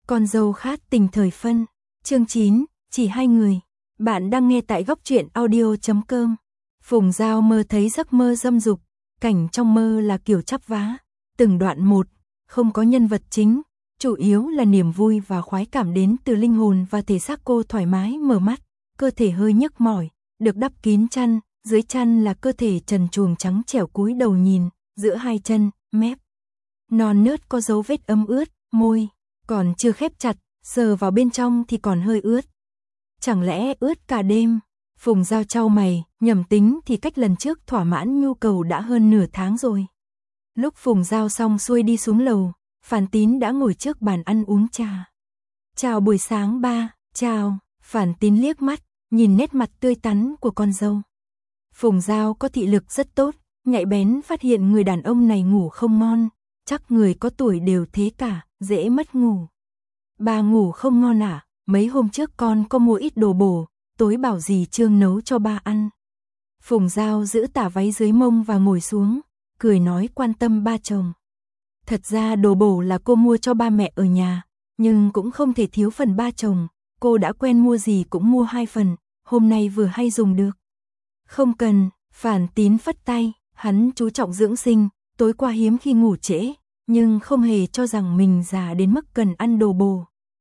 Con dâu khát tình thời phân. Chương 9, chỉ hai người. Bạn đang nghe tại góc truyện audio.com. Phùng Dao mơ thấy giấc mơ dâm dục, cảnh trong mơ là kiểu chắp vá, từng đoạn một, không có nhân vật chính, chủ yếu là niềm vui và khoái cảm đến từ linh hồn và thể xác. Cô thoải mái mở mắt, cơ thể hơi nhức mỏi, được đắp kín chăn, dưới chăn là cơ thể trần truồng trắng trẻo cúi đầu nhìn, giữa hai chân, mép non nớt có dấu vết ấm ướt, môi còn chưa khép chặt, sờ vào bên trong thì còn hơi ướt. Chẳng lẽ ướt cả đêm? Phùng Dao chau mày, nhầm tính thì cách lần trước thỏa mãn nhu cầu đã hơn nửa tháng rồi. Lúc Phùng Dao xong xuôi đi xuống lầu, Phản Tín đã ngồi trước bàn ăn uống trà. Chào buổi sáng ba. Chào. Phản Tín liếc mắt, nhìn nét mặt tươi tắn của con dâu. Phùng Dao có thị lực rất tốt, nhạy bén phát hiện người đàn ông này ngủ không ngon, chắc người có tuổi đều thế cả, dễ mất ngủ. Bà ngủ không ngon à? Mấy hôm trước con có mua ít đồ bổ, tối bảo dì Trương nấu cho ba ăn. Phùng Dao giữ tả váy dưới mông và ngồi xuống, cười nói quan tâm ba chồng. Thật ra đồ bổ là cô mua cho ba mẹ ở nhà, nhưng cũng không thể thiếu phần ba chồng, cô đã quen mua gì cũng mua 2 phần, hôm nay vừa hay dùng được. Không cần, Phản Tín phất tay, hắn chú trọng dưỡng sinh, tối qua hiếm khi ngủ trễ, nhưng không hề cho rằng mình già đến mức cần ăn đồ bổ.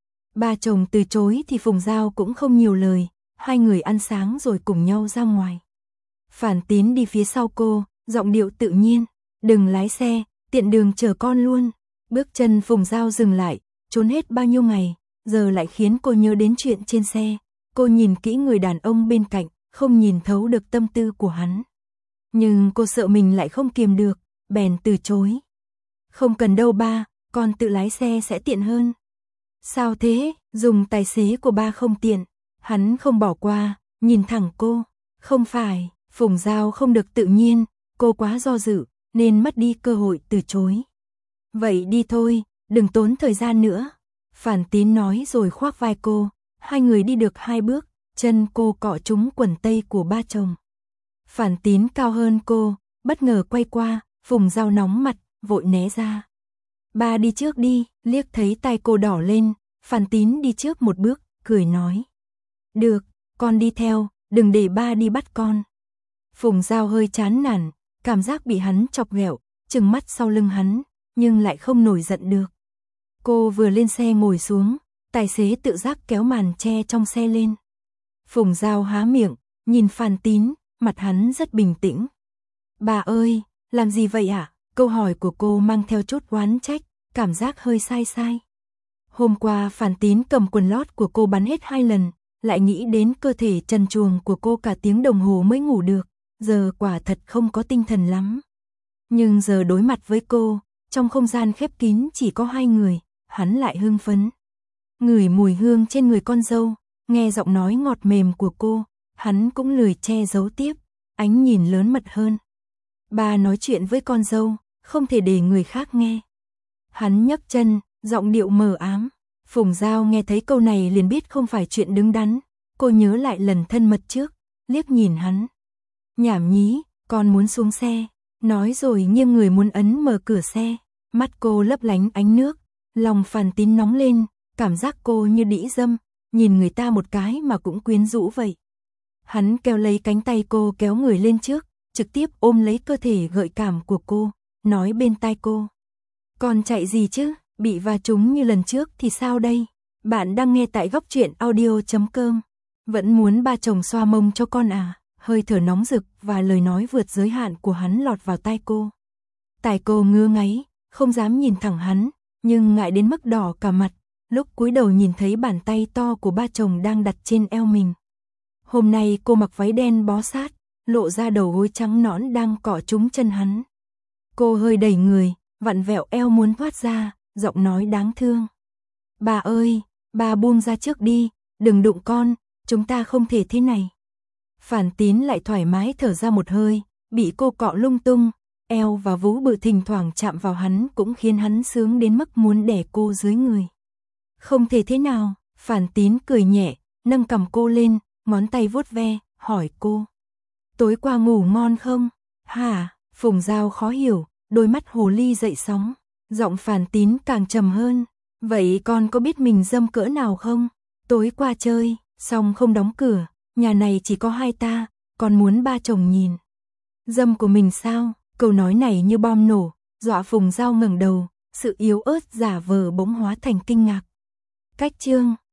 Ba chồng từ chối thì Phùng Dao cũng không nhiều lời, hai người ăn sáng rồi cùng nhau ra ngoài. Phản Tín đi phía sau cô, giọng điệu tự nhiên, đừng lái xe, tiện đường chờ con luôn. Bước chân Phùng Dao dừng lại, trốn hết bao nhiêu ngày, giờ lại khiến cô nhớ đến chuyện trên xe. Cô nhìn kỹ người đàn ông bên cạnh, không nhìn thấu được tâm tư của hắn. Nhưng cô sợ mình lại không kiềm được, bèn từ chối. Không cần đâu ba, con tự lái xe sẽ tiện hơn. Sao thế, dùng tài xế của ba không tiện. Hắn không bỏ qua, nhìn thẳng cô. Không phải, Phùng Dao không được tự nhiên, cô quá do dự, nên mất đi cơ hội từ chối. Vậy đi thôi, đừng tốn thời gian nữa. Phản Tín nói rồi khoác vai cô, hai người đi được 2 bước, chân cô cọ trúng quần tây của ba chồng. Phản Tín cao hơn cô, bất ngờ quay qua, Phùng Dao nóng mặt, vội né ra. Ba đi trước đi, liếc thấy tay cô đỏ lên, Phản Tín đi trước một bước, cười nói. Được, con đi theo, đừng để ba đi bắt con. Phùng Dao hơi chán nản, cảm giác bị hắn chọc ghẹo, trừng mắt sau lưng hắn, nhưng lại không nổi giận được. Cô vừa lên xe ngồi xuống, tài xế tự giác kéo màn che trong xe lên. Phùng Dao há miệng, nhìn Phản Tín, mặt hắn rất bình tĩnh. Bà ơi, làm gì vậy ạ? Câu hỏi của cô mang theo chút oán trách, cảm giác hơi sai sai. Hôm qua Phản Tín cầm quần lót của cô bắn hết 2 lần, lại nghĩ đến cơ thể trần truồng của cô cả tiếng đồng hồ mới ngủ được, giờ quả thật không có tinh thần lắm. Nhưng giờ đối mặt với cô, trong không gian khép kín chỉ có 2 người, hắn lại hưng phấn. Ngửi mùi hương trên người con dâu, nghe giọng nói ngọt mềm của cô, hắn cũng lười che giấu tiếp, ánh nhìn lớn mật hơn. Ba nói chuyện với con dâu, không thể để người khác nghe. Hắn nhấc chân, giọng điệu mờ ám. Phùng Dao nghe thấy câu này liền biết không phải chuyện đứng đắn. Cô nhớ lại lần thân mật trước, liếc nhìn hắn. Nhảm nhí, con muốn xuống xe. Nói rồi nghiêng người muốn ấn mở cửa xe. Mắt cô lấp lánh ánh nước. Lòng Phản Tín nóng lên, cảm giác cô như đĩ dâm. Nhìn người ta một cái mà cũng quyến rũ vậy. Hắn kéo lấy cánh tay cô kéo người lên trước, trực tiếp ôm lấy cơ thể gợi cảm của cô, nói bên tai cô. Con chạy gì chứ, bị va trúng như lần trước thì sao đây? Bạn đang nghe tại góc truyện audio.com. Vẫn muốn ba chồng xoa mông cho con à? Hơi thở nóng rực và lời nói vượt giới hạn của hắn lọt vào tai cô. Tai cô ngứa ngáy, không dám nhìn thẳng hắn, nhưng ngại đến mức đỏ cả mặt, lúc cúi đầu nhìn thấy bàn tay to của ba chồng đang đặt trên eo mình. Hôm nay cô mặc váy đen bó sát, lộ ra đầu gối trắng nõn đang cọ trúng chân hắn. Cô hơi đẩy người, vặn vẹo eo muốn thoát ra, giọng nói đáng thương. Bà ơi, bà buông ra trước đi, đừng đụng con, chúng ta không thể thế này. Phản Tín lại thoải mái thở ra một hơi, bị cô cọ lung tung, eo và vú bự thỉnh thoảng chạm vào hắn cũng khiến hắn sướng đến mức muốn đẻ cô dưới người. Không thể thế nào, Phản Tín cười nhẹ, nâng cằm cô lên, ngón tay vuốt ve, hỏi cô. Tối qua ngủ ngon không? Hả? Phùng Dao khó hiểu, đôi mắt hồ ly dậy sóng, giọng Phản Tín càng trầm hơn. Vậy con có biết mình dâm cỡ nào không? Tối qua chơi, xong không đóng cửa, nhà này chỉ có hai ta, con muốn ba chồng nhìn. Dâm của mình sao? Câu nói này như bom nổ, dọa Phùng Dao ngẩng đầu, sự yếu ớt giả vờ bỗng hóa thành kinh ngạc. Cách chương